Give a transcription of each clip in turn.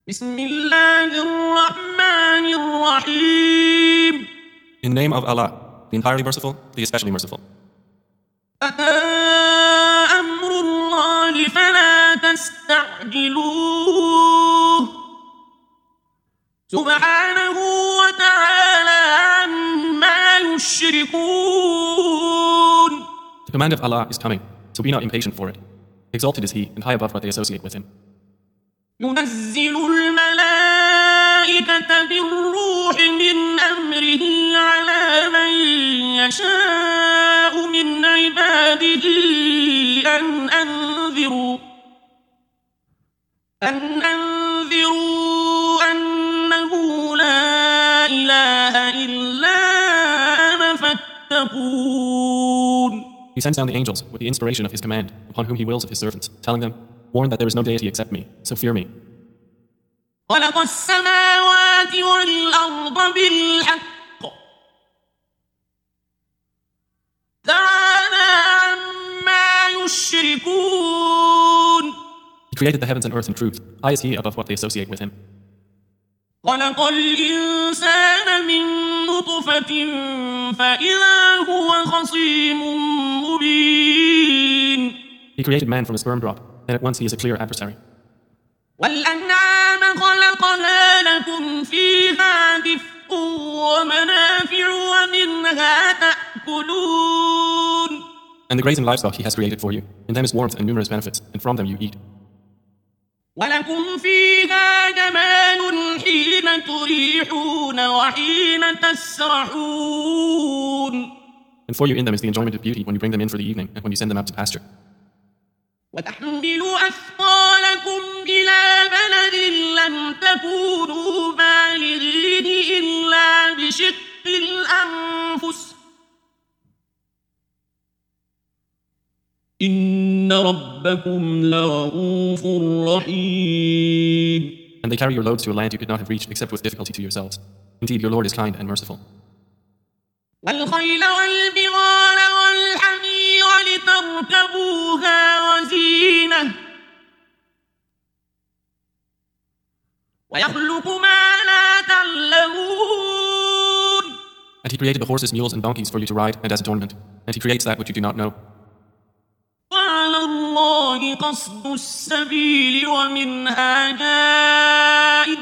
بسم الله الرحمن الرحيم. In the name of Allah, the entirely merciful, the especially merciful. أتى أمر الله فلا تستعجلوه سبحانه وتعالى عما يشركون. The command of Allah is coming, so be not impatient for it. Exalted is He, and high above what they associate with Him. ينزل الملائكة بالروح من أمره على من يشاء من عباده أن أنذروا أنه لا إله إلا أنا فاتقون. He sends down the angels with the inspiration of His command upon whom He wills of His servants, telling them, warn that there is no deity except me, so fear me. خلق السماوات والأرض بالحق تعالى عما يشركون. He created the heavens and earth in truth. High is He above what they associate with Him. خلق الإنسان من نطفة فإذا هو خصيم مبين. He created man from a sperm drop, then at once he is a clear adversary. والأنعام خلقها لكم فيها دفء ومنافع ومنها تأكلون. And the grazing livestock He has created for you. In them is warmth and numerous benefits, and from them you eat. ولكم فيها جمال حين تريحون وحين تسرحون. And for you in them is the enjoyment of beauty when you bring them in for the evening and when you send them out to pasture. وتحملوا أثقالكم إلى بلد لم تكونوا بالغين إلا بشق الأنفس إن ربكم لرؤوف رحيم. And they carry your loads to a land you could not have reached except with difficulty to yourselves. Indeed, your Lord is kind and merciful. والخيل والبغال والحمير لتركبوها وزينة ويخلق ما لا تعلمون. And He created the horses, mules, and donkeys for you to ride and as adornment. And He creates that which you do not know. وعلى الله قصد السبيل ومنها جائر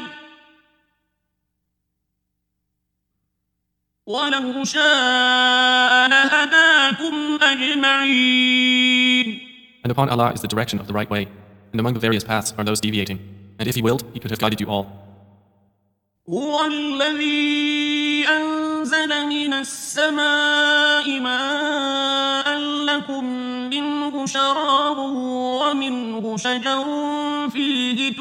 ولو شاء لهداكم أجمعين. And upon Allah is the direction of the right way, and among the various paths are those deviating. And if He willed, He could have guided you all. هو الذي أنزل من السماء ماء لكم منه شراب ومنه شجر فيه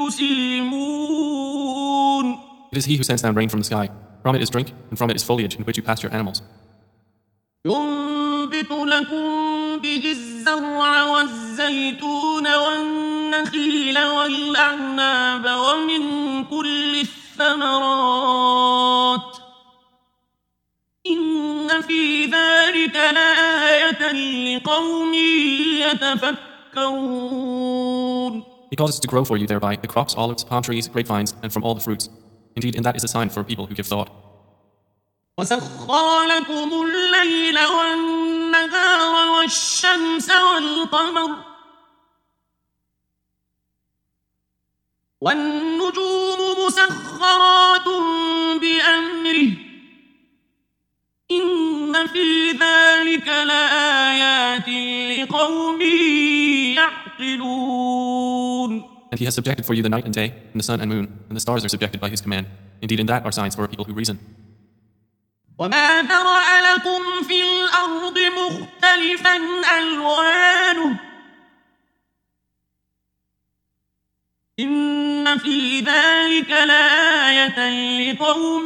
تسيمون. It is He who sends down rain from the sky. From it is drink, and from it is foliage in which you pasture animals. ينبت لكم به الزرع والزيتون والنخيل والأعناب ومن كل الثمرات إن في ذلك لآية لقوم يتفكرون. He causes to grow for you thereby the crops, olives, palm trees, grapevines, and from all the fruits. Indeed, in that is a sign for people who give thought. وسخر لكم الليل والنهار والشمس والقمر والنجوم مسخرات بأمره إن في ذلك لآيات لقوم يعقلون. And He has subjected for you the night and day, and the sun and moon, and the stars are subjected by His command. Indeed, in that are signs for people who reason. وما ذرأ لكم في الأرض مختلفا ألوانه إن في ذلك لآية لقوم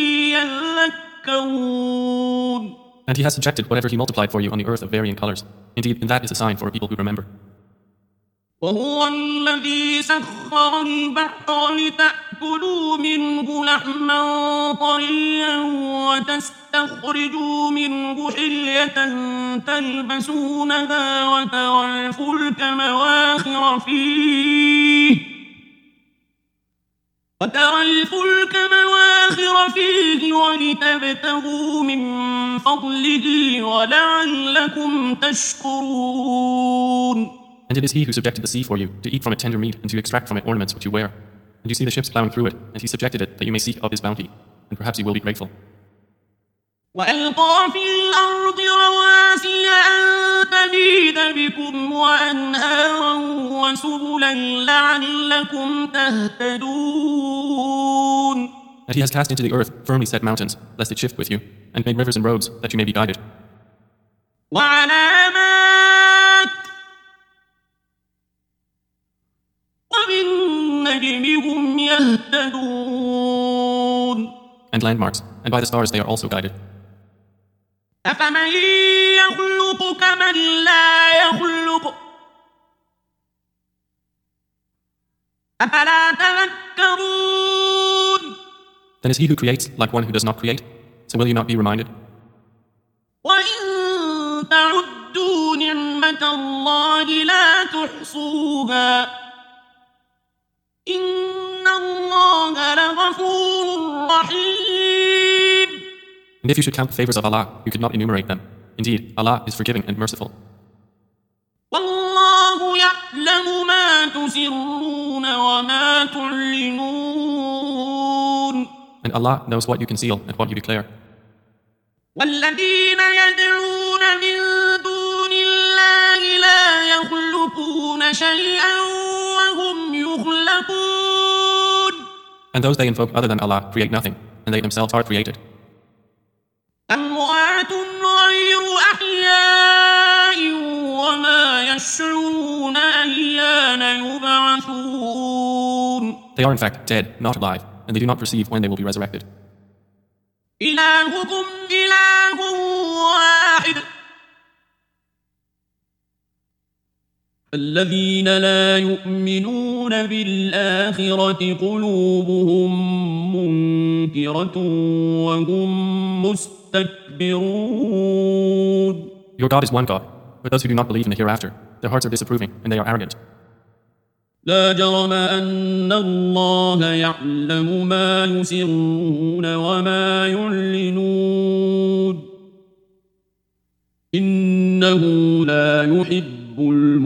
يذكرون. And He has subjected whatever He multiplied for you on the earth of varying colors. Indeed, in that is a sign for people who remember. وهو الذي سخر البحر لتأكلوا منه لحما طريا وتستخرجوا منه حلية تلبسونها وترى الفلك مواخر فيه وترى الفلك مواخر فيه ولتبتغوا من فضله ولعلكم تشكرون. And it is he who subjected the sea for you, to eat from it tender meat, and to extract from it ornaments which you wear. And you see the ships plowing through it, and he subjected it that you may seek of his bounty, and perhaps you will be grateful. وألقى في الأرض رواسي أن تميد بكم وأنهارا وسبلا لعلكم تهتدون. And he has cast into the earth firmly set mountains, lest it shift with you, and made rivers and roads, that you may be guided. وعلامات وبالنجم هم يهتدون. And landmarks, and by the stars they are also guided. أفمن يخلق كمن لا يخلق أفلا تذكرون. Then is he who creates like one who does not create? So will you not be reminded? وإن تعدوا نعمة الله لا تحصوها إن الله لغفور رحيم. And if you should count the favors of Allah, you could not enumerate them. Indeed, Allah is forgiving and merciful. والله يعلم ما تسرون وما تعلنون. And Allah knows what you conceal and what you declare. والذين يدعون من دون الله لا يخلقون شيئا وهم يخلقون. And those they invoke other than Allah create nothing, and they themselves are created. أموات غير أحياء وما يشعرون أيان يبعثون. They are in fact dead, not alive, and they do not perceive when they will be resurrected. إلهكم إله واحد الذين لا يؤمنون بالآخرة قلوبهم منكرة وهم مستكبرون. Your God is one God, but those who do not believe in the hereafter, their hearts are disapproving, and they are arrogant. لا جرم أن الله يعلم ما يسرون وما يعلنون إنه لا يحب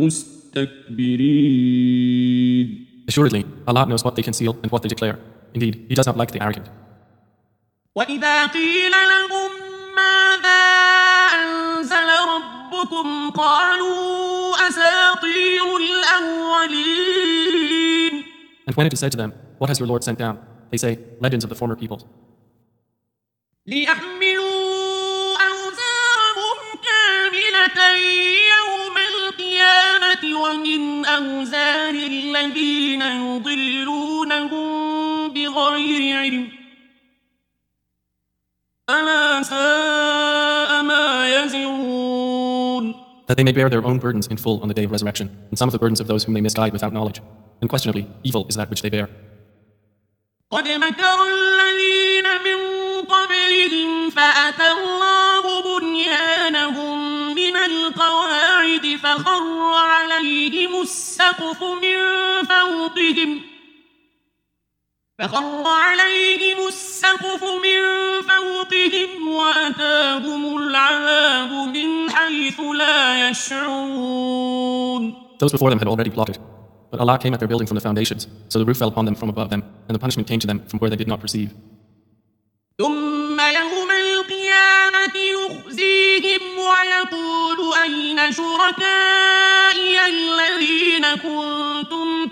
المستكبرين. Assuredly, Allah knows what they conceal and what they declare. Indeed, He does not like the arrogant. وإذا قيل لهم ماذا أنزل ربكم قالوا أساطير الأولين. And when it is said to them, what has your Lord sent down? They say, legends of the former peoples. ليحملوا أوزارهم كاملة يوم القيامة ومن أوزار الذين يضلونهم بغير علم ألا ساء ما يزرون. That they may bear their own burdens in full on the day of resurrection, and some of the burdens of those whom they misguide without knowledge. Unquestionably, evil is that which they bear. قد مكر الذين من قبلهم فأتى الله بنيانهم من القواعد فخر عليهم السقف من فوقهم وأتاهم العذاب من حيث لا يشعرون. Those before them had already plotted, but Allah came at their building from the foundations, so the roof fell upon them from above them, and the punishment came to them from where they did not perceive. ثم يوم القيامة يخزيهم ويقول أين شركائي الذين كنتم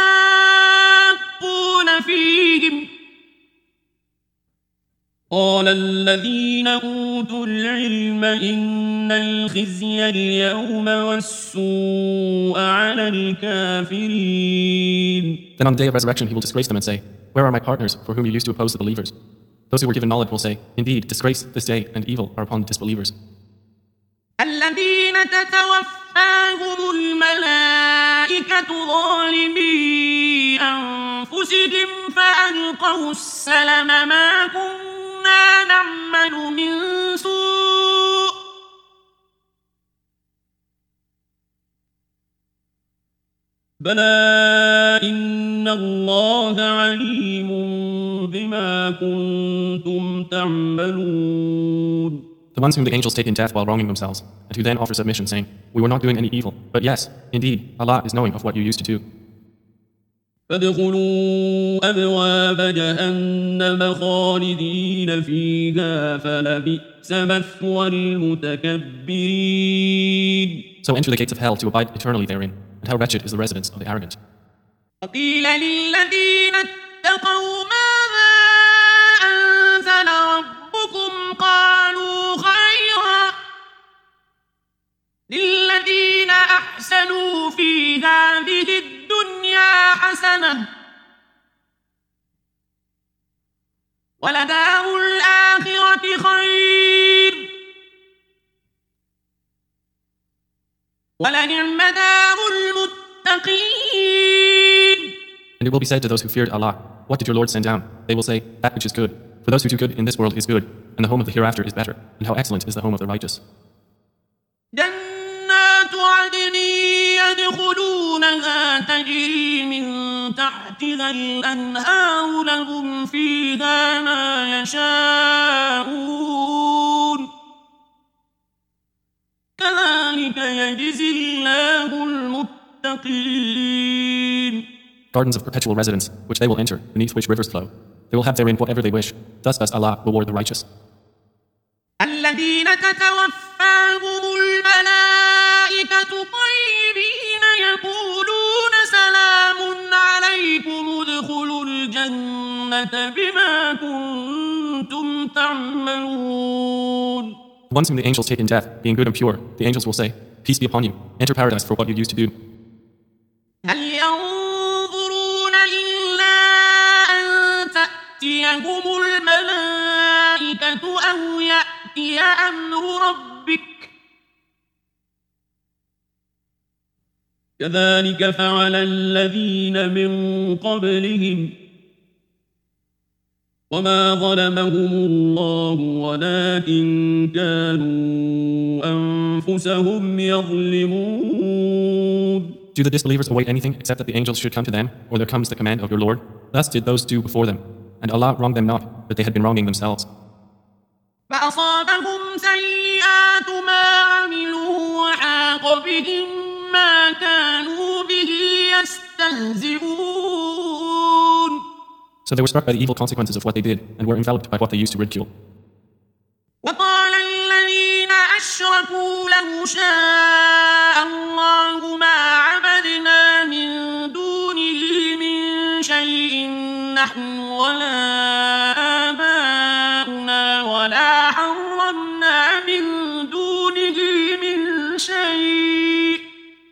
تشاقون فيهم قال الذين أوتوا العلم إن الخزي اليوم والسوء على الكافرين. Then on the day of resurrection he will disgrace them and say, where are my partners for whom you used to oppose the believers? Those who were given knowledge will say, indeed, disgrace this day and evil are upon the disbelievers. الذين تتوفاهم الملائكة ظالمي أنفسهم فألقوا السلم ما كنا نعمل من سوء بلى إن الله عليم بما كنتم تعملون. The ones whom the angels take in death while wronging themselves, and who then offer submission, saying, "We were not doing any evil, but yes, indeed, Allah is knowing of what you used to do." فادخلوا أبواب جهنم خالدين فيها فلبئس مثوى المتكبرين. So enter the gates of hell to abide eternally therein, and how wretched is the residence of the arrogant. وقيل للذين اتقوا ماذا أنزل ربكم قالوا خيرا للذين أحسنوا في هذه الدنيا حسنة ولدار الآخرة خير ولنعم دار المتقين. And it will be said to those who feared Allah, "What did your Lord send down?" They will say, "That which is good. For those who do good in this world is good, and the home of the hereafter is better, and how excellent is the home of the righteous." جنات عدن يدخلونها تجري من تحتها الأنهار لهم فيها ما يشاءون كذلك يجزي الله المتقين. Gardens of perpetual residence, which they will enter, beneath which rivers flow. They will have therein whatever they wish. Thus does Allah reward the righteous. الذين تتوفاهم الملائكة طيبين يقولون سلام عليكم ادخلوا الجنة بما كنتم تعملون. Once whom the angels take in death, being good and pure, the angels will say, "Peace be upon you. Enter paradise for what you used to do." هل ينظرون إلا أن تأتيهم الملائكة أو يأتي أمر ربك كذلك فعل الذين من قبلهم وما ظلمهم الله ولكن كانوا أنفسهم يظلمون. Do the disbelievers await anything except that the angels should come to them, or there comes the command of your Lord? Thus did those do before them. And Allah wronged them not, but they had been wronging themselves. فأصابهم سيئات ما عملوا وحاق بهم ما كانوا به يستهزئون. So they were struck by the evil consequences of what they did, and were enveloped by what they used to ridicule. وقال الذين أشركوا لو شاء الله ما عبدنا من دونه من شيء نحن ولا آباؤنا ولا حرمنا من دونه من شيء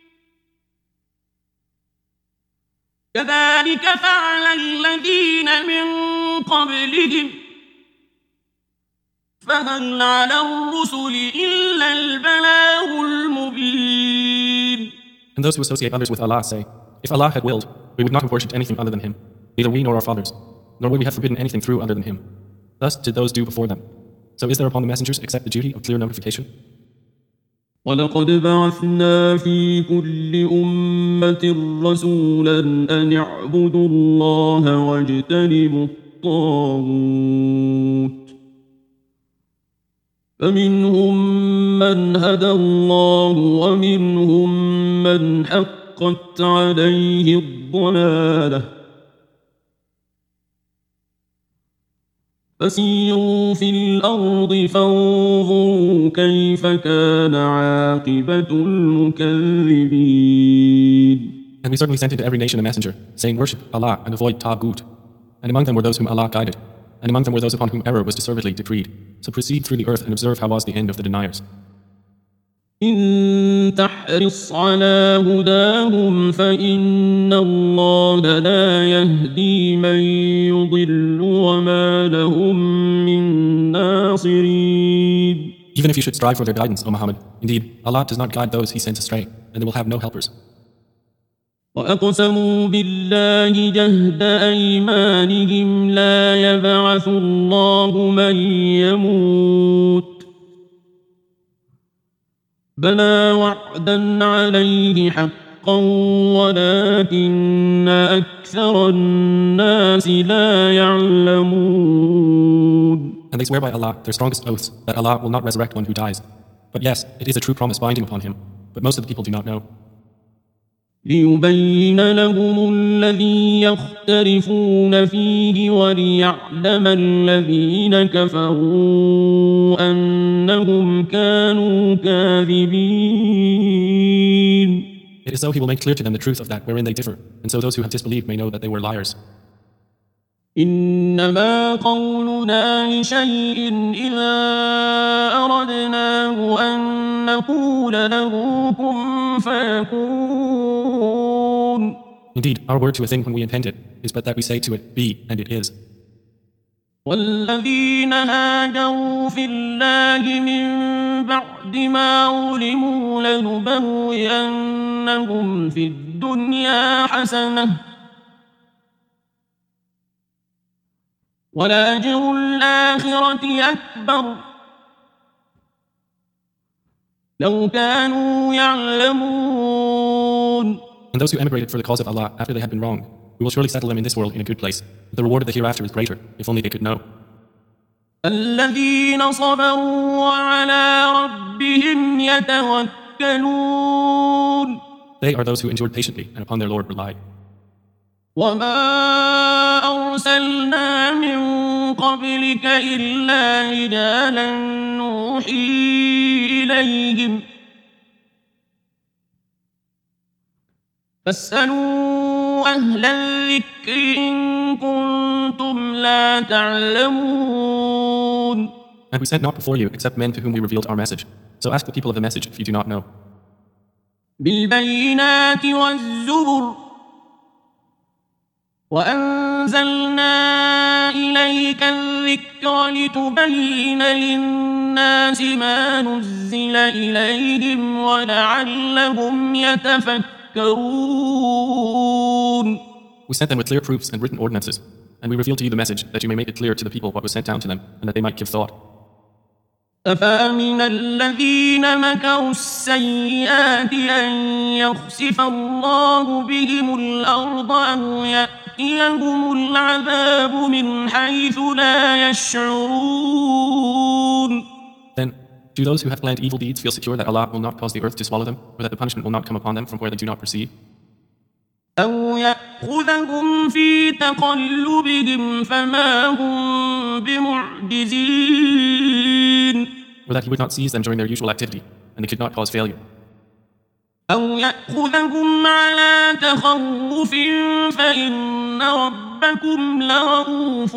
كذلك فعل الذين من قبلهم فهل على الرسل إلا البلاغ المبين. And those who associate others with Allah say, "If Allah had willed, we would not have worshipped anything other than Him, neither we nor our fathers, nor would we have forbidden anything through other than Him. Thus did those do before them. So is there upon the messengers except the duty of clear notification?" ولقد بعثنا في كل أمة رسولا أن اعبدوا الله واجتنبوا الطاغوت فمنهم من هدى الله ومنهم من حقت عليه الضلالة فسيروا في الأرض فانظروا كيف كان عاقبة المكذبين. And we certainly sent into every nation a messenger, saying, "Worship Allah and avoid Taghut." And among them were those whom Allah guided, and among them were those upon whom error was deservedly decreed. So proceed through the earth and observe how was the end of the deniers. إن تحرص على هداهم فإن الله لا يهدي من يضل وما لهم من ناصرين. Even if you should strive for their guidance, O Muhammad, indeed, Allah does not guide those He sends astray, and they will have no helpers. وأقسموا بالله جهد أيمانهم لا يبعث الله من يموت بلى وعدا عليه حقا حقا ولكن أكثر الناس لا يعلمون. And they swear by Allah, their strongest oaths, that Allah will not resurrect one who dies. But yes, it is a true promise binding upon him, but most of the people do not know. ليبين لهم الذي يختلفون فيه وليعلم الذين كفروا أنهم كانوا كاذبين. It is so he will make clear to them the truth of that wherein they differ, and so those who have disbelieved may know that they were liars. إنما قولنا لشيء إذا أردناه أن نقول له كن فيكون. Indeed, our word to a thing when we intend it is but that we say to it, be, and it is. والذين هاجروا في الله من بعد ما ظلموا لنبوئنهم في الدنيا حسنة ولأجر الآخرة أكبر لو كانوا يعلمون. And those who emigrated for the cause of Allah after they had been wronged, we will surely settle them in this world in a good place. The reward of the hereafter is greater, if only they could know. الذين صبروا وعلى ربهم يتوكلون. They are those who endured patiently and upon their Lord relied. وما أرسلنا من قبلك إلا رجالا نوحي إليهم فاسألوا أهل الذكر إن كنتم لا تعلمون. And we sent not before you except men to whom we revealed our message. So ask the people of the message if you do not know. بالبينات والزبر وأنزلنا إليك الذكر لتبين للناس ما نزل إليهم ولعلهم يتفكرون. We sent them with clear proofs and written ordinances, and we revealed to you the message that you may make it clear to the people what was sent down to them, and that they might give thought. أفأمن الذين مكروا السيئات أن يخسف الله بهم الأرض أو يأتيهم العذاب من حيث لا يشعرون. Then, do those who have planned evil deeds feel secure that Allah will not cause the earth to swallow them, or that the punishment will not come upon them from where they do not perceive? أو يأخذهم في تقلبهم فما هم بمعجزين. Or that He would not seize them during their usual activity, and they could not cause failure. أو يأخذهم على تخوف فإن ربكم لرؤوف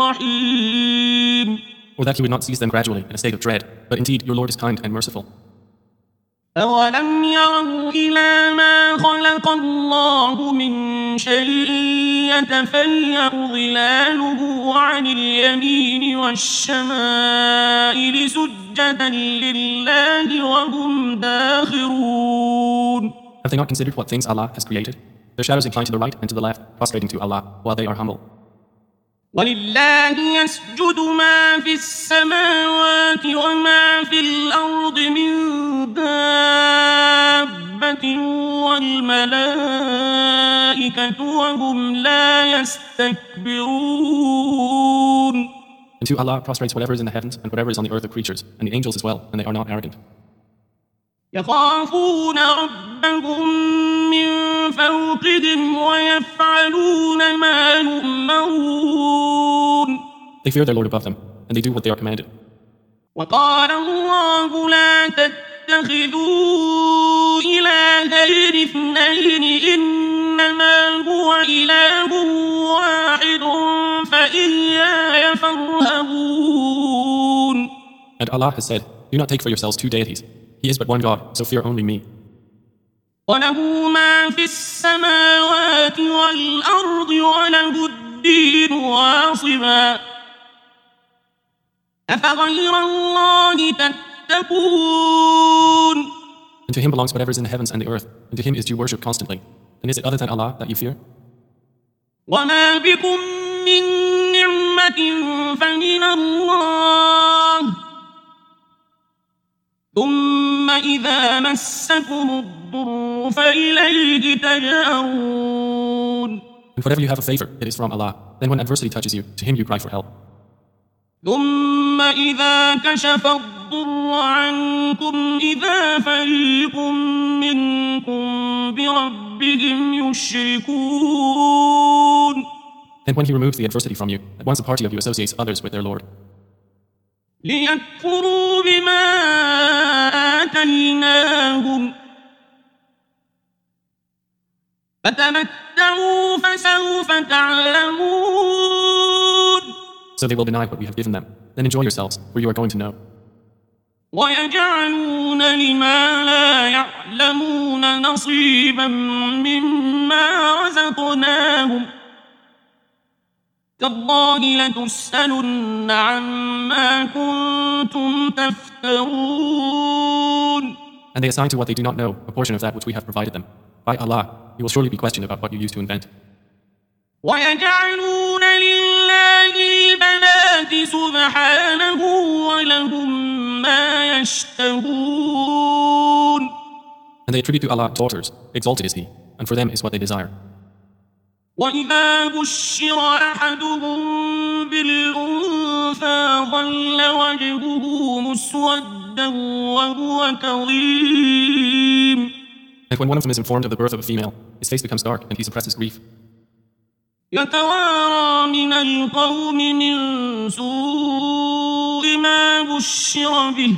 رحيم. Or that He would not seize them gradually in a state of dread, but indeed your Lord is kind and merciful. أولم يروا إلى ما خلق الله من شيء يتفيأ ظلاله عن اليمين والشمائل سجدا لله وهم داخرون. Have they not considered what things Allah has created? Their shadows incline to the right and to the left, prostrating to Allah, while they are humble. ولله يسجد ما في السماوات وما في الأرض من دابة والملائكة وهم لا يستكبرون. And to Allah prostrates whatever is in the heavens and whatever is on the earth of creatures, and the angels as well, and they are not arrogant. يخافون ربهم من فوقهم ويفعلون ما يؤمرون. They fear their Lord above them, and they do what they are commanded. وقال الله لا تتخذوا إلهين اثنين إنما هو إله واحد فإياي فارهبون. And Allah has said, do not take for yourselves two deities. He is but one God, so fear only me. وله ما في السماوات والأرض وله الدين واصبا أفغير الله تتقون. And to Him belongs whatever is in the heavens and the earth, and to Him is due worship constantly. And is it other than Allah that you fear? وما بكم من نعمة فمن الله ثم إذا مسكم الضر فإليه تجأرون. And whatever you have of favor, it is from Allah. Then when adversity touches you, to Him you cry for help. ثم إذا كشف الضر عنكم إذا فريق منكم بربهم يشركون. And when He removes the adversity from you, at once a party of you associates others with their Lord. ليكفروا بما آتيناهم فتمتعوا فسوف تعلمون. So they will deny what we have given them. Then enjoy yourselves, for you are going to know. ويجعلون لما لا يعلمون نصيبا مما رزقناهم تالله لتسألن عما كنتم تفترون. And they assign to what they do not know a portion of that which we have provided them. By Allah, you will surely be questioned about what you used to invent. ويجعلون لله البنات سبحانه ولهم ما يشتهون. And they attribute to Allah daughters, exalted is He, and for them is what they desire. وإذا بشر أحدهم بالأنثى ظل وجهه مسودا وهو كظيم. And when one of them is informed of the birth of a female, his face becomes dark and he suppresses grief. يتوارى من القوم من سوء ما بشر به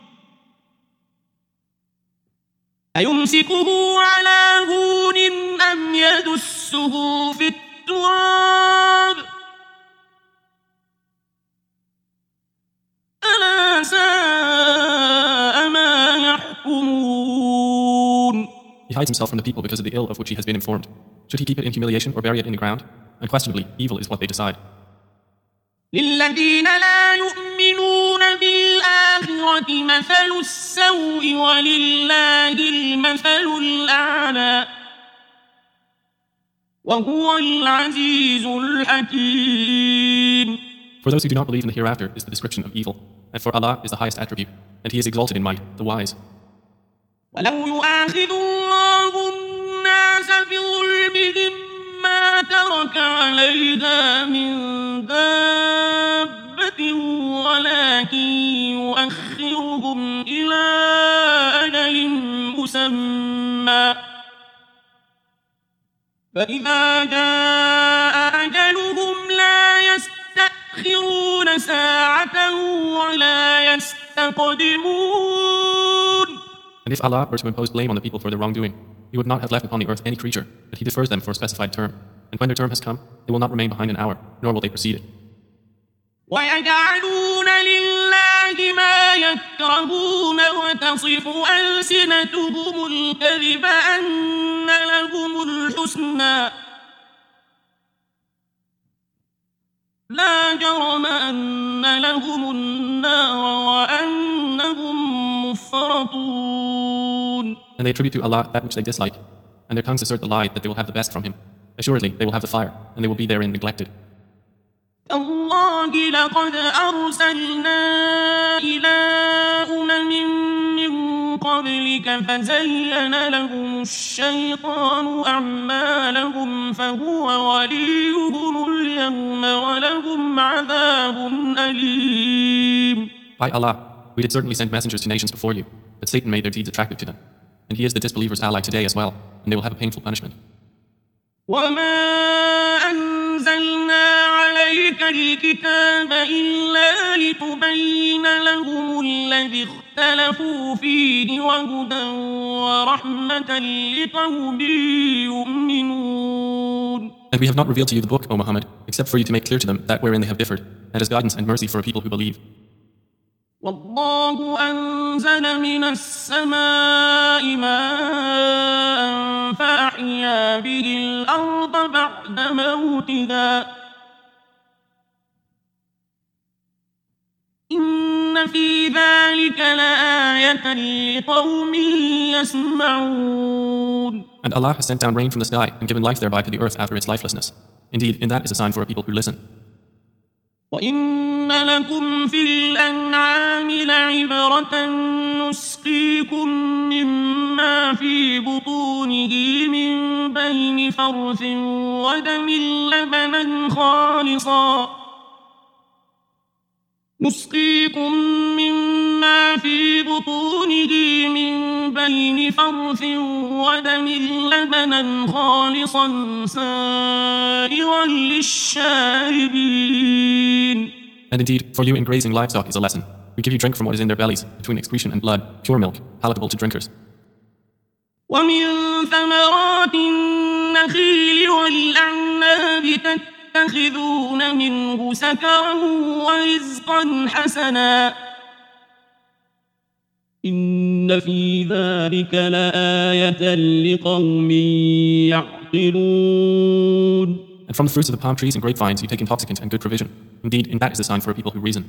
أيمسكه على هون أم يدسه في التراب ألا ساء ما يحكمون. He hides himself from the people because of the ill of which he has been informed. Should he keep it in humiliation or bury it in the ground? Unquestionably, evil is what they decide. للذين لا يؤمنون بالآخرة مثل السوء ولله المثل الأعلى وهو العزيز الحكيم. For those who do not believe in the hereafter is the description of evil, and for Allah is the highest attribute, and He is exalted in might, the wise. ولو يؤاخذ الله الناس بظلمهم ما ترك عليها من دابة ولكن يؤخرهم إلى أجل مسمى فإذا جاء أجلهم لا يستأخرون ساعة ولا يستقدمون. And if Allah were to impose blame on the people for their wrongdoing, He would not have left upon the earth any creature, but He defers them for a specified term. And when their term has come, they will not remain behind an hour, nor will they precede it. وَيَجْعَلُونَ لِلَّهِ مَا يَكْرَهُونَ وَتَصِفُ أَلْسِنَتُهُمُ الْكَذِبَ أَنَّ لَهُمُ الْحُسْنَى لَا جَرَمَ أَنَّ لَهُمُ النَّارَ وَأَنَّهُمْ مُفْرَطُونَ. And they attribute to Allah that which they dislike, and their tongues assert the lie that they will have the best from Him. Assuredly, they will have the fire, and they will be therein neglected. تالله لقد أرسلنا إلى من قبلك فزين لهم الشيطان أعمالهم فهو وليهم اليوم ولهم عذاب أليم. By Allah, we did certainly send messengers to nations before you, but Satan made their deeds attractive to them. And he is the disbelievers' ally today as well, and they will have a painful punishment. وما أنزلنا عليك الكتاب إلا لتبين لهم الذي اختلفوا فيه وهدى ورحمة لقوم يؤمنون. And we have not revealed to you the book, O Muhammad, except for you to make clear to them that wherein they have differed, and as guidance and mercy for a people who believe. والله أنزل من السماء ماء فأحيا به الأرض بعد موتها إن في ذلك لآية لقوم يسمعون. And Allah has sent down rain from the sky and given life thereby to the earth after its lifelessness. Indeed, in that is a sign for a people who listen. وإن لكم في الأنعام لعبرة نسقيكم مما في بطونه من بين فرث ودم لبنا خالصا سائغا للشاربين. And indeed, for you in grazing livestock is a lesson. We give you drink from what is in their bellies, between excretion and blood, pure milk, palatable to drinkers. ومن ثمرات النخيل والأعناب تتخذون منه سكرا ورزقا حسنا إن في ذلك لآية لقوم يعقلون. And from the fruits of the palm trees and grapevines you take intoxicant and good provision. Indeed, in that is a sign for a people who reason.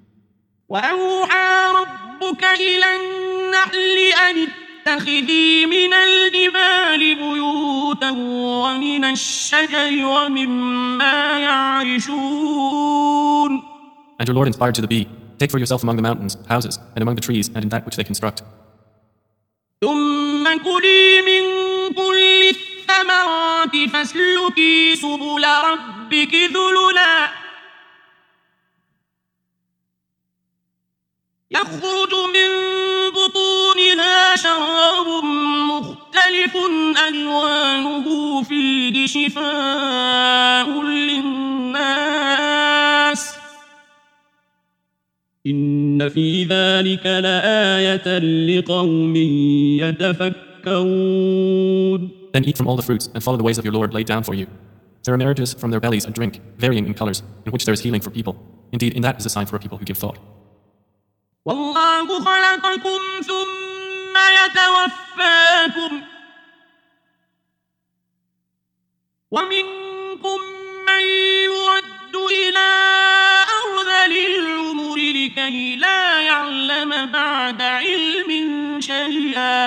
وأوحى ربك إلى النحل أن اتخذي من الجبال بيوتا ومن الشجر ومما يعرشون. And your Lord inspired to the bee, take for yourself among the mountains houses, and among the trees and in that which they construct. ثم كلي من كل الثمرات فاسلكي سبل ربك ذللا يخرج من بطونها شراب مختلف ألوانه فيه شفاء للناس إن في ذلك لآية لقوم يتفكرون. Then eat from all the fruits and follow the ways of your Lord laid down for you. There emerges from their bellies a drink, varying in colors, in which there is healing for people. Indeed, in that is a sign for a people who give thought. والله خلقكم ثم يتوفاكم ومنكم من يرد إلى أرذل العمر لكي لا يعلم بعد علم شيئا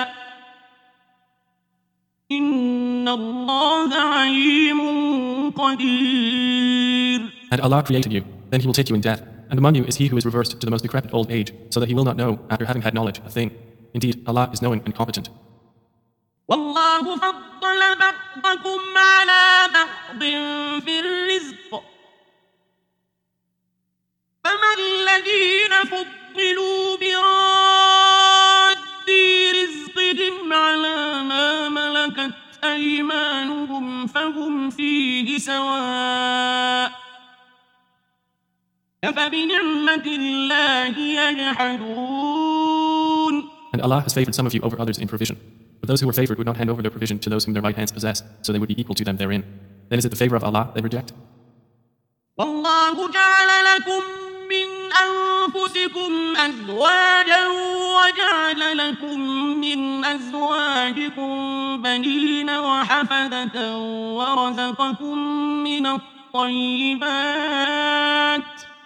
إن الله عليم قدير. And Allah created you, then He will take you in death. And among you is he who is reversed to the most decrepit old age, so that he will not know, after having had knowledge, a thing. Indeed, Allah is knowing and competent. والله فضل بعضكم على بعض في الرزق فما الذين فضلوا براد رزقهم على ما ملكت أيمانهم فهم فيه سواء أفبنعمة الله يجحدون. And Allah has favored some of you over others in provision. But those who were favored would not hand over their provision to those whom their right hands possess, so they would be equal to them therein. Then is it the favor of Allah they reject? والله جعل لكم من أنفسكم أزواجا وجعل لكم من أزواجكم بنين وحفدة ورزقكم من الطيبات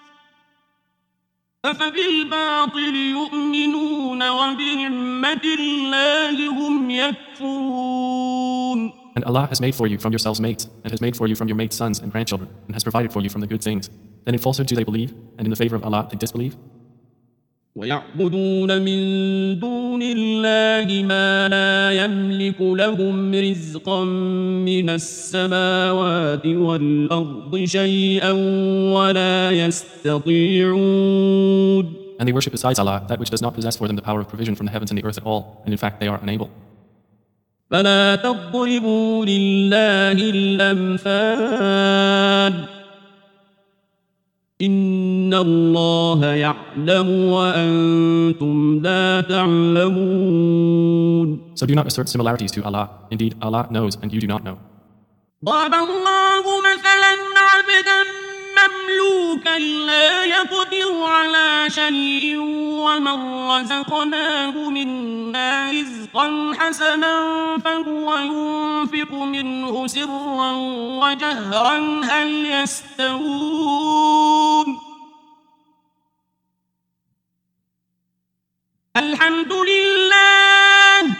أفبالباطل يؤمنون وبنعمة الله هم يكفرون. And Allah has made for you from yourselves mates, and has made for you from your mates sons and grandchildren, and has provided for you from the good things. Then in falsehood do they believe, and in the favor of Allah they disbelieve? ويعبدون من دون الله ما لا يملك لهم رزقا من السماوات والأرض شيئا ولا يستطيعون. And they worship besides Allah that which does not possess for them the power of provision from the heavens and the earth at all, and in fact they are unable. فلا تضربوا لله الأمثال إن الله يعلم وأنتم لا تعلمون. So do not assert similarities to Allah. Indeed, Allah knows and you do not know. ضرب الله مثلا عبدا مملوكا لا يقدر على شيء ومن رزقناه منا رزقا حسنا فهو ينفق منه سرا وجهرا هل يستوون الحمد لله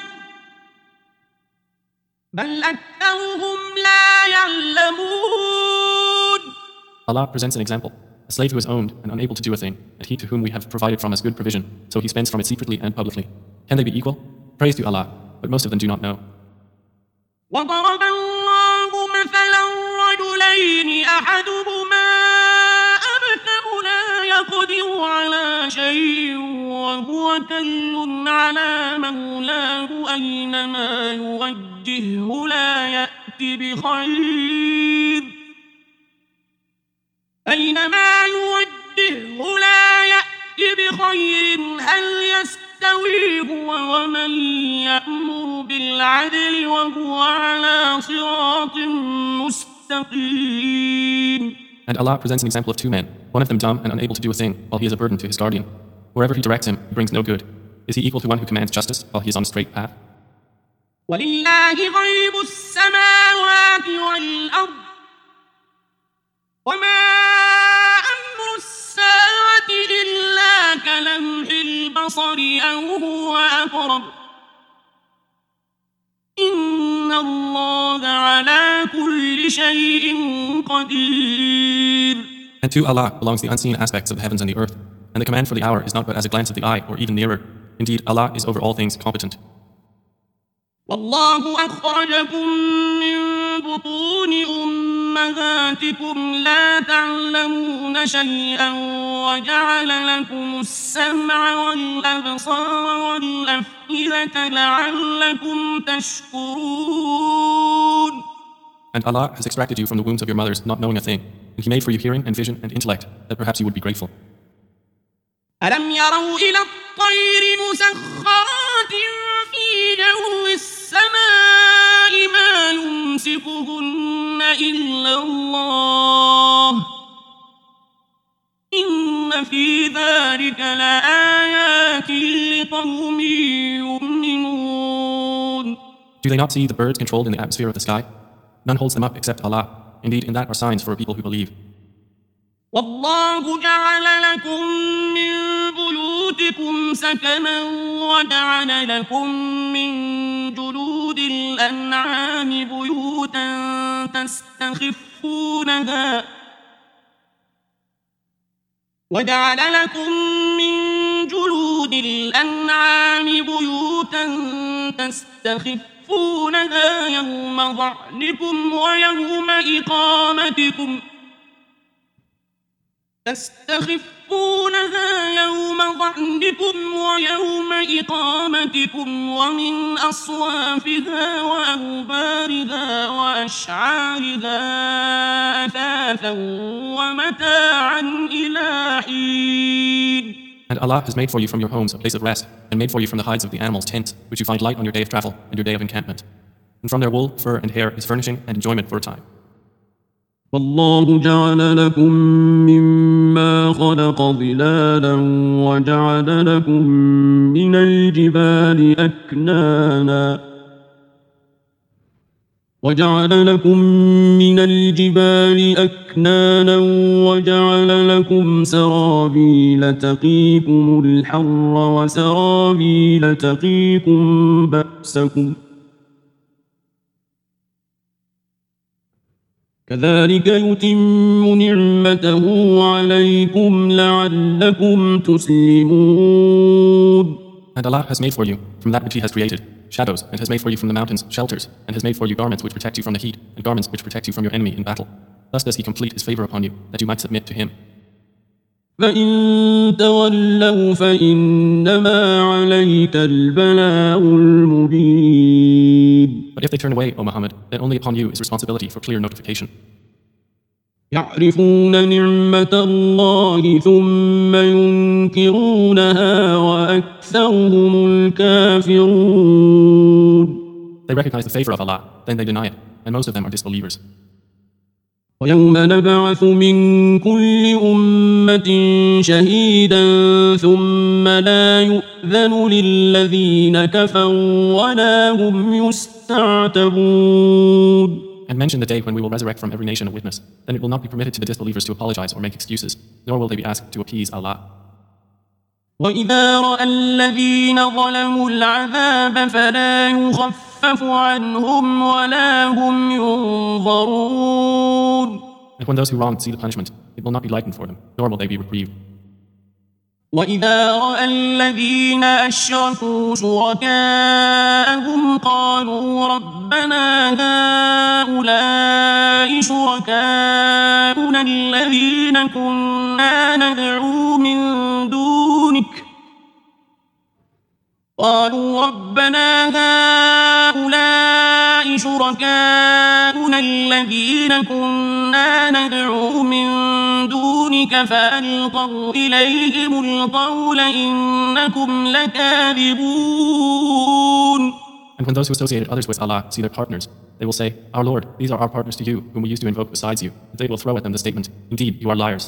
بل أكثرهم لا يعلمون. Allah presents an example. A slave who is owned and unable to do a thing, and he to whom we have provided from us good provision, so he spends from it secretly and publicly. Can they be equal? Praise to Allah, but most of them do not know. وضرب الله مثلا رجلين أحدهما أبكم لا يقدر على شيء وهو كل على مولاه أينما يوجهه لا يأتي بخير هل يستوي هو ومن يأمر بالعدل وهو على صراط مستقيم. And Allah presents an example of two men, one of them dumb and unable to do a thing, while he is a burden to his guardian. Wherever he directs him, he brings no good. Is he equal to one who commands justice while he is on a straight path? وَلِلَّهِ غَيْبُ السَّمَاوَاتِ وَالْأَرْضِ وَمَا أَمْرُ السَّاعَةِ إِلَّا كَلَمْحِ الْبَصَرِ أَوْ هُوَ أَقْرَبُ إِنَّ اللَّهَ عَلَى كُلِّ شَيْءٍ قَدِيرٌ. And to Allah belongs the unseen aspects of the heavens and the earth, and the command for the hour is not but as a glance of the eye or even nearer. Indeed, Allah is over all things competent. والله أخرجكم من بطون أمهاتكم لا تعلمون شيئا وجعل لكم السمع والأبصار والأفئدة لعلكم تشكرون. And Allah has extracted you from the wombs of your mothers not knowing a thing, and He made for you hearing and vision and intellect that perhaps you would be grateful. ألم يروا إلى الطير مسخرات في جو السماء ما يمسكهن إلا الله إن في ذلك لآيات لقوم يؤمنون. Do they not see the birds controlled in the atmosphere of the sky? None holds them up except Allah. Indeed, in that are signs for a people who believe. والله جعل لكم من بيوتكم سكنا وجعل لكم من جلود الأنعام بيوتا تستخفونها يوم ظعنكم ويوم إقامتكم ومن أصوافها وأوبارها وأشعارها أثاثا ومتاعا إلى حين. And Allah has made for you from your homes a place of rest, and made for you from the hides of the animals tents, which you find light on your day of travel and your day of encampment. And from their wool, fur, and hair is furnishing and enjoyment for a time. والله جعل لكم مما خلق ظلالا وجعل لكم من الجبال أكنانا وجعل لكم سرابيل تقيكم الحر وسرابيل تقيكم بأسكم كذلك يتم نعمته عليكم لعلكم تسلمون. And Allah has made for you, from that which He has created, shadows, and has made for you from the mountains shelters, and has made for you garments which protect you from the heat, and garments which protect you from your enemy in battle. Thus does He complete His favor upon you, that you might submit to Him. فإن تولوا فإنما عليك البلاغ المبين. But if they turn away, O Muhammad, then only upon you is responsibility for clear notification. يعرفون نعمة الله ثم ينكرونها وأكثرهم الكافرون. They recognize the favor of Allah, then they deny it, and most of them are disbelievers. ويوم نبعث من كل أمة شهيدا ثم لا يؤذن للذين كفروا ولا هم يستعتبون. And mention the day when we will resurrect from every nation a witness. Then it will not be permitted to the disbelievers to apologize or make excuses, nor will they be asked to appease Allah. وإذا رأى الذين ظلموا العذاب فلا يخفف عنهم ولا هم ينظرون. And when those who wronged see the punishment, it will not be lightened for them, nor will they be reprieved. وإذا رأى الذين أشركوا شركاءهم قالوا ربنا هؤلاء شركاؤنا الذين كنا ندعو من دونك فألقوا إليهم القول إنكم لكاذبون. And when those who associated others with Allah see their partners, they will say, Our Lord, these are our partners to you, whom we used to invoke besides you. They will throw at them the statement, Indeed, you are liars.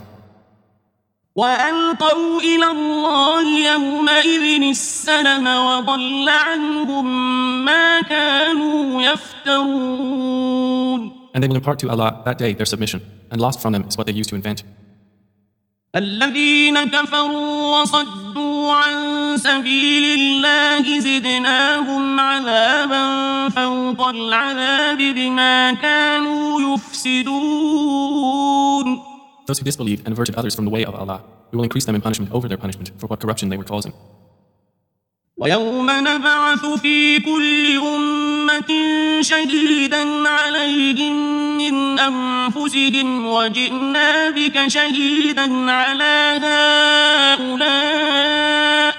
وألقوا إلى الله يومئذ السلم وضل عنهم ما كانوا يفترون. And they will impart to Allah that day their submission, and lost from them is what they used to invent. الذين كفروا وصدوا عن سبيل الله زدناهم عذابا فوق العذاب بما كانوا يفسدون. Those who disbelieved and averted others from the way of Allah, we will increase them in punishment over their punishment for what corruption they were causing. ويوم نبعث في كل أمة شهيدا عليهم من أنفسهم وجئنا بك شهيدا على هؤلاء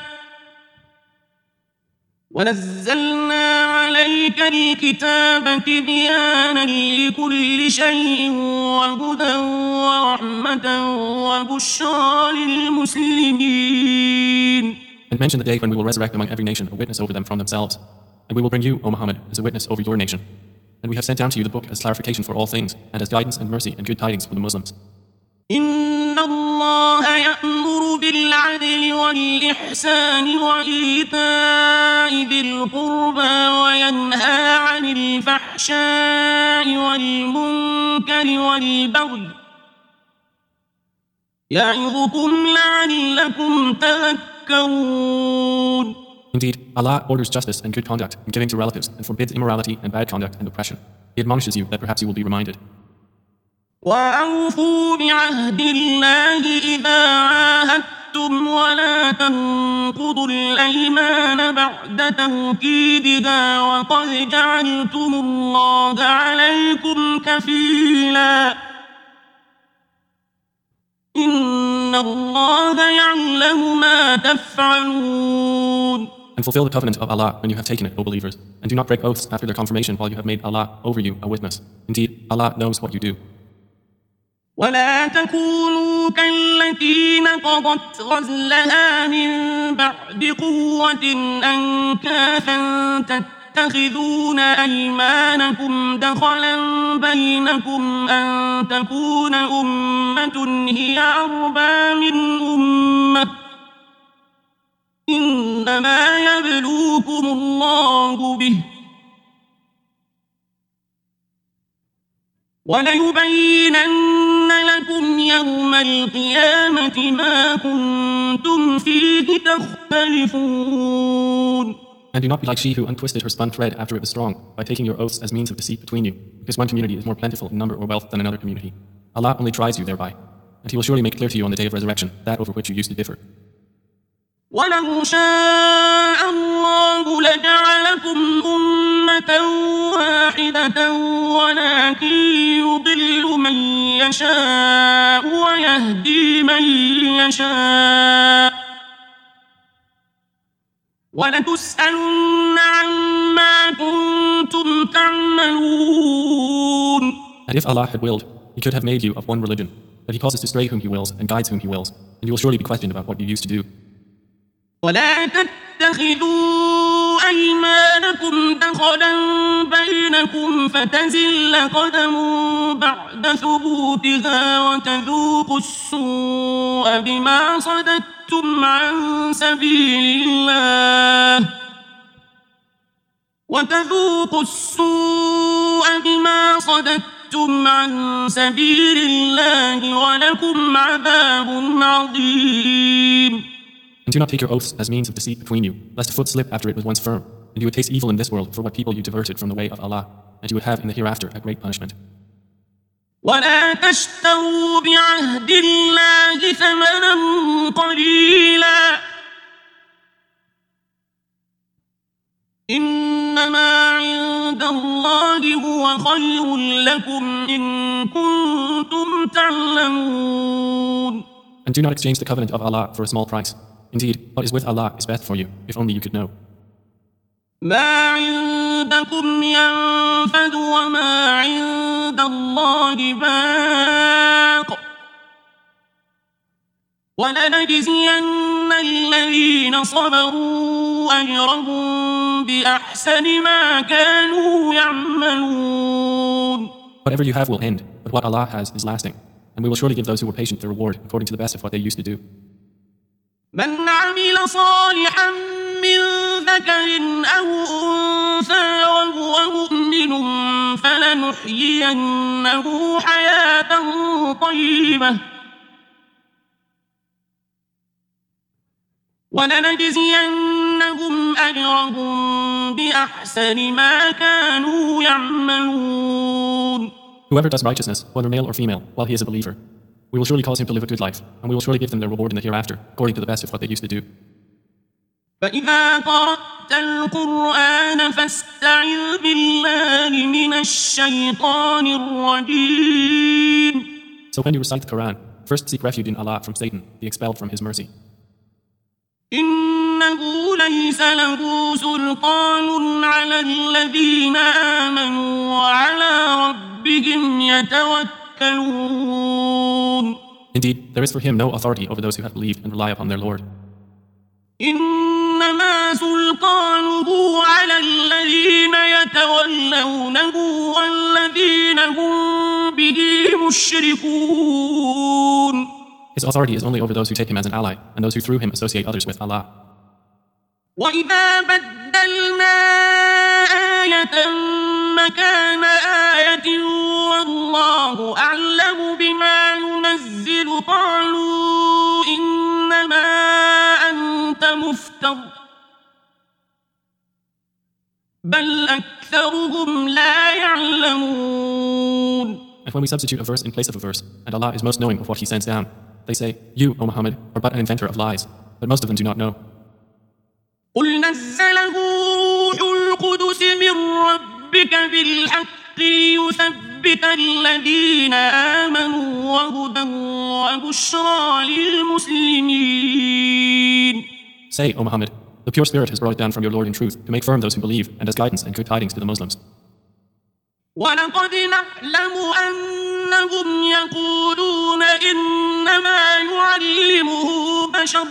ونزلنا عليك الكتاب تبيانا لكل شيء وهدى ورحمة وبشرى للمسلمين. And mention the day when we will resurrect among every nation a witness over them from themselves. And we will bring you, O Muhammad, as a witness over your nation. And we have sent down to you the book as clarification for all things, and as guidance and mercy and good tidings for the Muslims. إن الله يأمر بالعدل والإحسان وإيتاء ذي القربى وينهى عن الفحشاء والمنكر والبغي يعظكم لعلكم تذكرون. Indeed, Allah orders justice and good conduct in giving to relatives and forbids immorality and bad conduct and oppression. He admonishes you that perhaps you will be reminded. وأوفوا بعهد الله إذا عاهدتم ولا تنقضوا الأيمان بعد توكيدها وقد جعلتم الله عليكم كفيلا إن الله يعلم ما تفعلون. And fulfill the covenant of Allah when you have taken it, O believers, and do not break oaths after their confirmation while you have made Allah over you a witness. Indeed, Allah knows what you do. ولا تكونوا كالتي نقضت غزلها من بعد قوة أنكاثا تتخذون أيمانكم دخلا بينكم أن تكون أمة هي أربى من أمة إنما يبلوكم الله به وليبينن لكم يوم القيامة ما كنتم فيه تختلفون. And do not be like she who untwisted her spun thread after it was strong by taking your oaths as means of deceit between you, because one community is more plentiful in number or wealth than another community. Allah only tries you thereby, and He will surely make clear to you on the day of resurrection that over which you used to differ. ولو شاء الله لجعلكم أمة واحدة ولكن يضل من يشاء ويهدي من يشاء ولتسألن عما كنتم تعملون. And if Allah had willed, He could have made you of one religion, but He causes to stray whom He wills and guides whom He wills, and you will surely be questioned about what you used to do. ولا تتخذوا أيمانكم دخلا بينكم فتزل قدم بعد ثبوتها وتذوقوا السوء بما صددتم عن سبيل الله ولكم عذاب عظيم. And do not take your oaths as means of deceit between you, lest a foot slip after it was once firm, and you would taste evil in this world for what people you diverted from the way of Allah, and you would have in the hereafter a great punishment. ولا تشتروا بعهد الله ثمنا قليلا إنما عند الله هو خير لكم إن كنتم تعلمون. And do not exchange the covenant of Allah for a small price. Indeed, what is with Allah is best for you, if only you could know. ما عندكم ينفد وما عند الله باق ولنجزين الذين صبروا أجرهم بأحسن ما كانوا يعملون. Whatever you have will end, but what Allah has is lasting, and we will surely give those who were patient the reward according to the best of what they used to do. من عمل صالحا من ذكر أو أنثى وهو مؤمن فلنحيينه حياة طيبة ولنجزينهم أجرهم بأحسن ما كانوا يعملون. Whoever does righteousness, whether male or female, while he is a believer, we will surely cause him to live a good life, and we will surely give them their reward in the hereafter, according to the best of what they used to do. فإذا قرأت القرآن فاستعذ بالله من الشيطان الرجيم. So when you recite the Quran, first seek refuge in Allah from Satan, be expelled from his mercy. إنه ليس له سلطان على الذين آمنوا وعلى ربهم يتوكلون. Indeed, there is for him no authority over those who have believed and rely upon their Lord. إنما سلطانه على الذين يتولونه والذين هم به مشركون. His authority is only over those who take him as an ally, and those who through him associate others with Allah. وإذا بدلنا آية مكان آية والله أعلم بما ينزل قالوا إنما أنت مفتر بل أكثرهم لا يعلمون. And when we substitute a verse in place of a verse, and Allah is most knowing of what He sends down, they say, "You, O Muhammad, are but an inventor of lies," but most of them do not know. قل نزله روح القدس من ربك بالحق ليثبت الذين آمنوا وهدى وبشرى للمسلمين. Say, O Muhammad, the pure Spirit has brought it down from your Lord in truth to make firm those who believe and as guidance and good tidings to the Muslims. ولقد نعلم أنهم يقولون إنما يعلمه بشر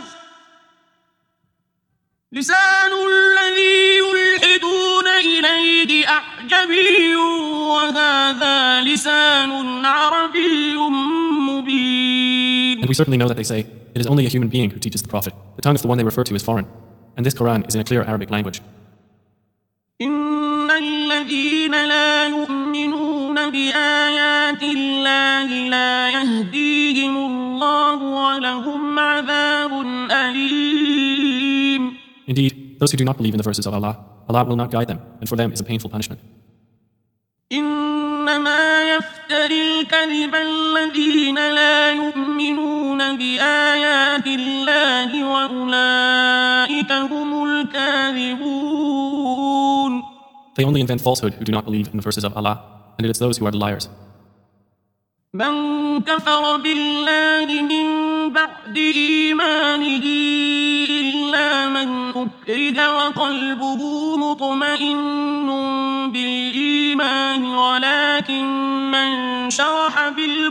لسان الذي يلحدون إليه أعجمي وهذا لسان عربي مبين. And we certainly know that they say, it is only a human being who teaches the Prophet. The tongue of the one they refer to is foreign. And this Quran is in a clear Arabic language. إن الذين لا يؤمنون بآيات الله لا يهديهم الله ولهم عذاب أليم. Indeed, those who do not believe in the verses of Allah, Allah will not guide them, and for them is a painful punishment. إنما يفتري الكذب الذين لا يؤمنون بآيات الله وأولئك هم الكاذبون. They only invent falsehood who do not believe in the verses of Allah, and it is those who are the liars. من كفر بالله من بعد إيمانه إلا من أكره وقلبه مطمئن بالإيمان ولكن من شرح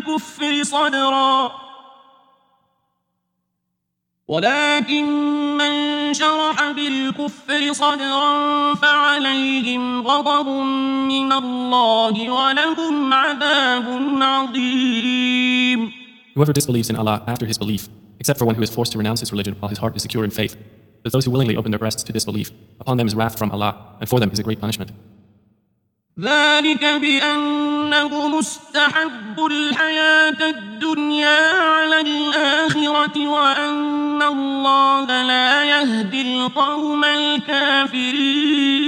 بالكفر صدرا فعليهم غضب من الله ولهم عذاب عظيم. Whoever disbelieves in Allah after his belief, except for one who is forced to renounce his religion while his heart is secure in faith, but those who willingly open their breasts to disbelief, upon them is wrath from Allah, and for them is a great punishment. ذلك بأنه مستحب الحياة الدنيا على الآخرة وأن الله لا يهدي القوم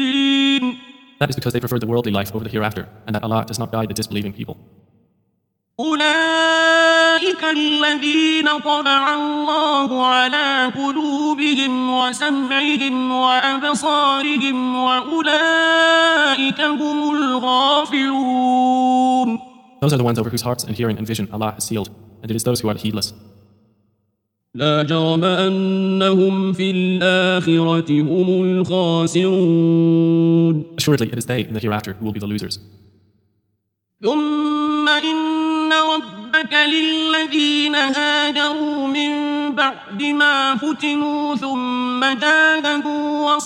الكافرين. That is because they preferred the worldly life over the hereafter, and that Allah does not guide the disbelieving people. أولئك الذين طبع الله على قلوبهم وسمعهم وأبصارهم وأولئك هم الغافلون. Those are the ones over whose hearts and hearing and vision Allah has sealed, and it is those who are heedless. لا جرم أنهم في الآخرة هم الخاسرون. Assuredly, it is they in the hereafter who will be the losers. ثم إن ربك للذين هاجروا من بعد ما فتنوا ثم جاهدوا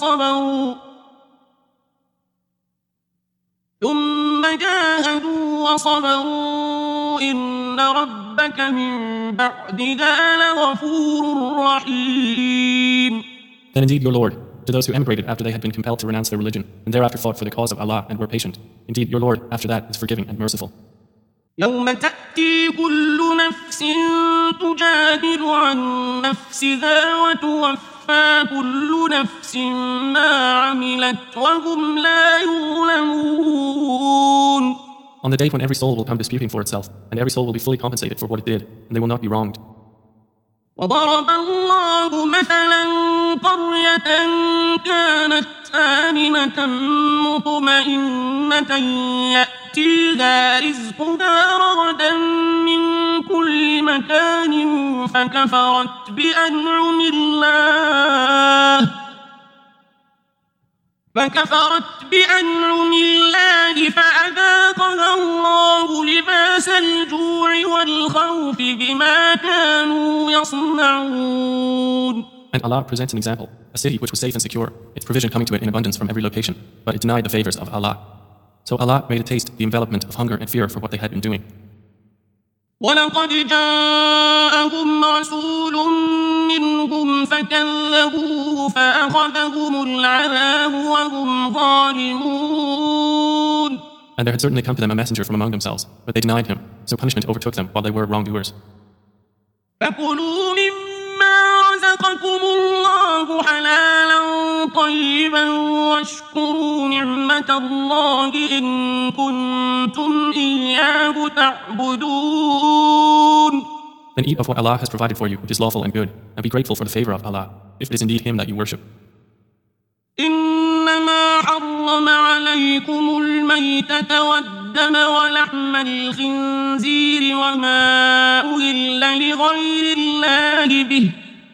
وصبروا إن ربك من بعدها لغفور رحيم. Then indeed your Lord, to those who emigrated after they had been compelled to renounce their religion, and thereafter fought for the cause of Allah and were patient, indeed your Lord after that is forgiving and merciful. يوم تأتي كل نفس تجادل عن نفسها وتوفى كل نفس ما عملت وهم لا يظلمون. On the day when every soul will come disputing for itself, and every soul will be fully compensated for what it did, and they will not be wronged. وضرب الله مثلا قرية كانت آمنة مطمئنة يأتيها رزقها رغدا من كل مكان فكفرت بأنعم الله فأذاقها الله لباس الجوع والخوف بما كانوا يصنعون. And Allah presents an example, a city which was safe and secure, its provision coming to it in abundance from every location, but it denied the favors of Allah. So Allah made it taste the envelopment of hunger and fear for what they had been doing. وَلَقَدْ جَاءَهُمْ رَسُولٌ مِّنْهُمْ فَكَذَّبُوهُ فَأَخَذَهُمُ الْعَذَابُ وَهُمْ ظَالِمُونَ. And there had certainly come to them a messenger from among themselves, but they denied him, so punishment overtook them while they were wrongdoers. فَكُلُوا مِمَّا رَزَقَكُمُ اللَّهُ حَلَالًا طَيِّبًا وَاشْكُرُوا نِعْمَةَ اللَّهِ إِن كُنتُمْ إِيَّاهُ تَعْبُدُونَ. Then eat of what Allah has provided for you, which is lawful and good, and be grateful for the favor of Allah, if it is indeed Him that you worship. إنما حرم عليكم الميتة والدم ولحم الخنزير وما أهل لغير الله به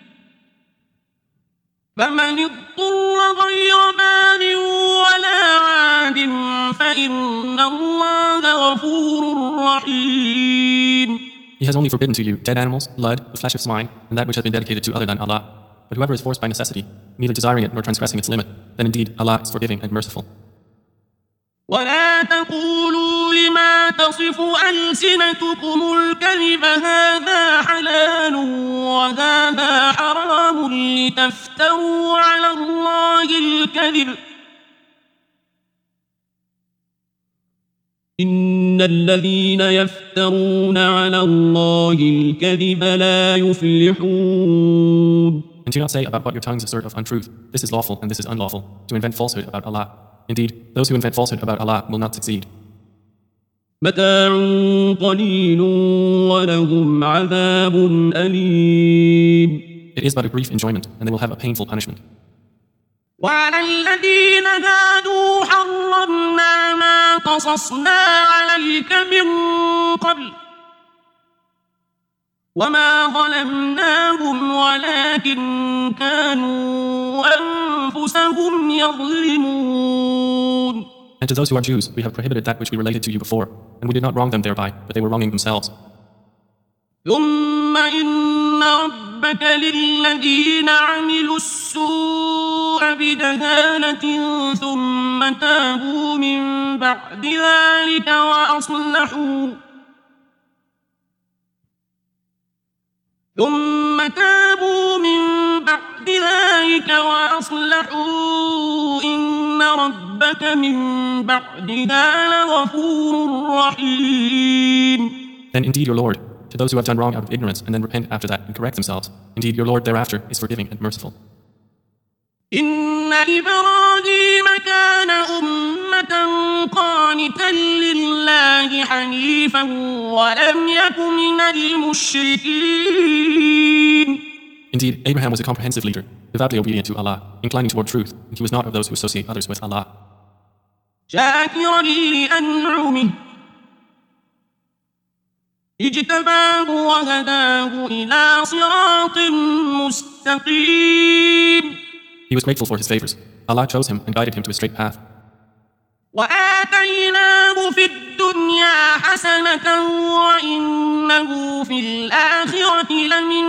فمن اضطر غير باغ ولا عاد فإن الله غفور رحيم. He has only forbidden to you dead animals, blood, the flesh of swine, and that which has been dedicated to other than Allah. But whoever is forced by necessity, neither desiring it nor transgressing its limit, then indeed Allah is forgiving and merciful. ولا تقولوا لما تصف ألسنتكم الكذب هذا حلال وهذا حرام لتفتروا على الله الكذب إن الذين يفترون على الله الكذب لا يفلحون. And do not say about what your tongues assert of untruth, this is lawful and this is unlawful, to invent falsehood about Allah. Indeed, those who invent falsehood about Allah will not succeed. متاع قليل ولهم عذاب أليم. It is but a brief enjoyment, and they will have a painful punishment. وعلى الذين هادوا حرمنا ما قصصنا عليك من قبل وما ظلمناهم ولكن كانوا أنفسهم يظلمون. And to those who are Jews, we have prohibited that which we related to you before, and we did not wrong them thereby, but they were wronging themselves. ثم إن ربك للذين عملوا السوء بجهالة ثم تابوا من بعد ذلك وأصلحوا إن ربك من بعدها لغفور رحيم. Then indeed your Lord, to those who have done wrong out of ignorance and then repent after that and correct themselves, indeed your Lord thereafter is forgiving and merciful. إن إبراهيم كان أمة قانتا لله حنيفا ولم يك من المشركين. Indeed, Abraham was a comprehensive leader, devoutly obedient to Allah, inclining toward truth, and he was not of those who associate others with Allah. شاكرا لأنعمه اجتباه وهداه إلى صراط مستقيم. He was grateful for his favors. Allah chose him and guided him to a straight path. وآتيناه في الدنيا حسنة وإنه في الآخرة لمن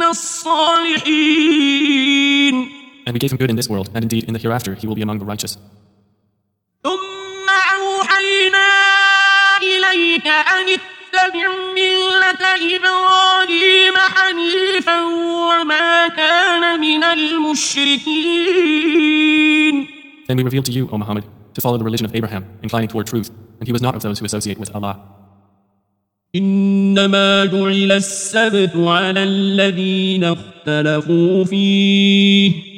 الصالحين. And we gave him good in this world, and indeed in the hereafter he will be among the righteous. ثم أوحينا إليك أن اتبع ملة إبراهيم حنيفا وما كان من المشركين. Then we revealed to you, O Muhammad, to follow the religion of Abraham, inclining toward truth, and he was not of those who associate with Allah. إنما جعل السبت على الذين اختلفوا فيه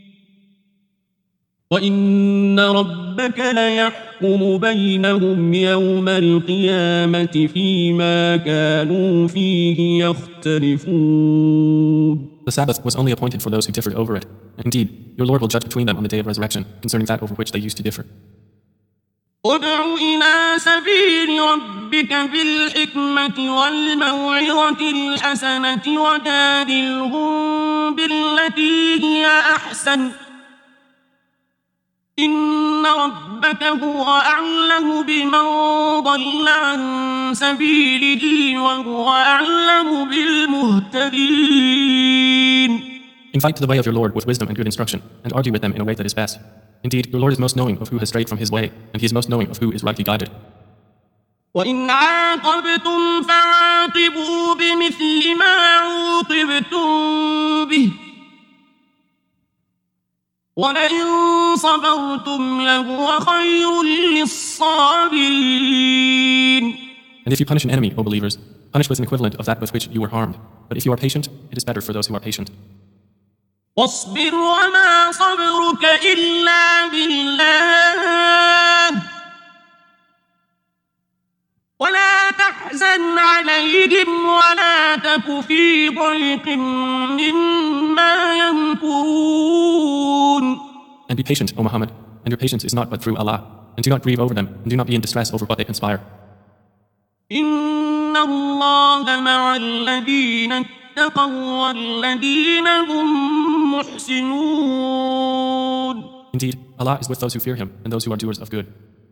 وإن ربك ليحكم بينهم يوم القيامة فيما كانوا فيه يختلفون. The Sabbath was only appointed for those who differed over it. Indeed, your Lord will judge between them on the day of resurrection concerning that over which they used to differ. ادع إلى سبيل ربك بالحكمة والموعظة الحسنة وجادلهم بالتي هي أحسن إن ربك هو أعلم بمن ضل عن سبيله وهو أعلم بالمهتدين. Invite to the way of your Lord with wisdom and good instruction, and argue with them in a way that is best. Indeed, your Lord is most knowing of who has strayed from his way, and he is most knowing of who is rightly guided. وإن عاقبتم فعاقبوا بمثل ما عوقبتم به ولئن صبرتم لهو خير للصابرين. And if you punish an enemy, O believers, punish with an equivalent of that with which you were harmed. But if you are patient, it is better for those who are patient. واصبر وما صبرك إلا بالله ولا تحزن عليهم ولا تك في ضيق مما يمكرون. And be patient, O Muhammad, and your patience is not but through Allah. And do not grieve over them, and do not be in distress over what they conspire. إن الله مع الذين اتقوا والذين هم محسنون. Indeed, Allah is with those who fear Him and those who are doers of good.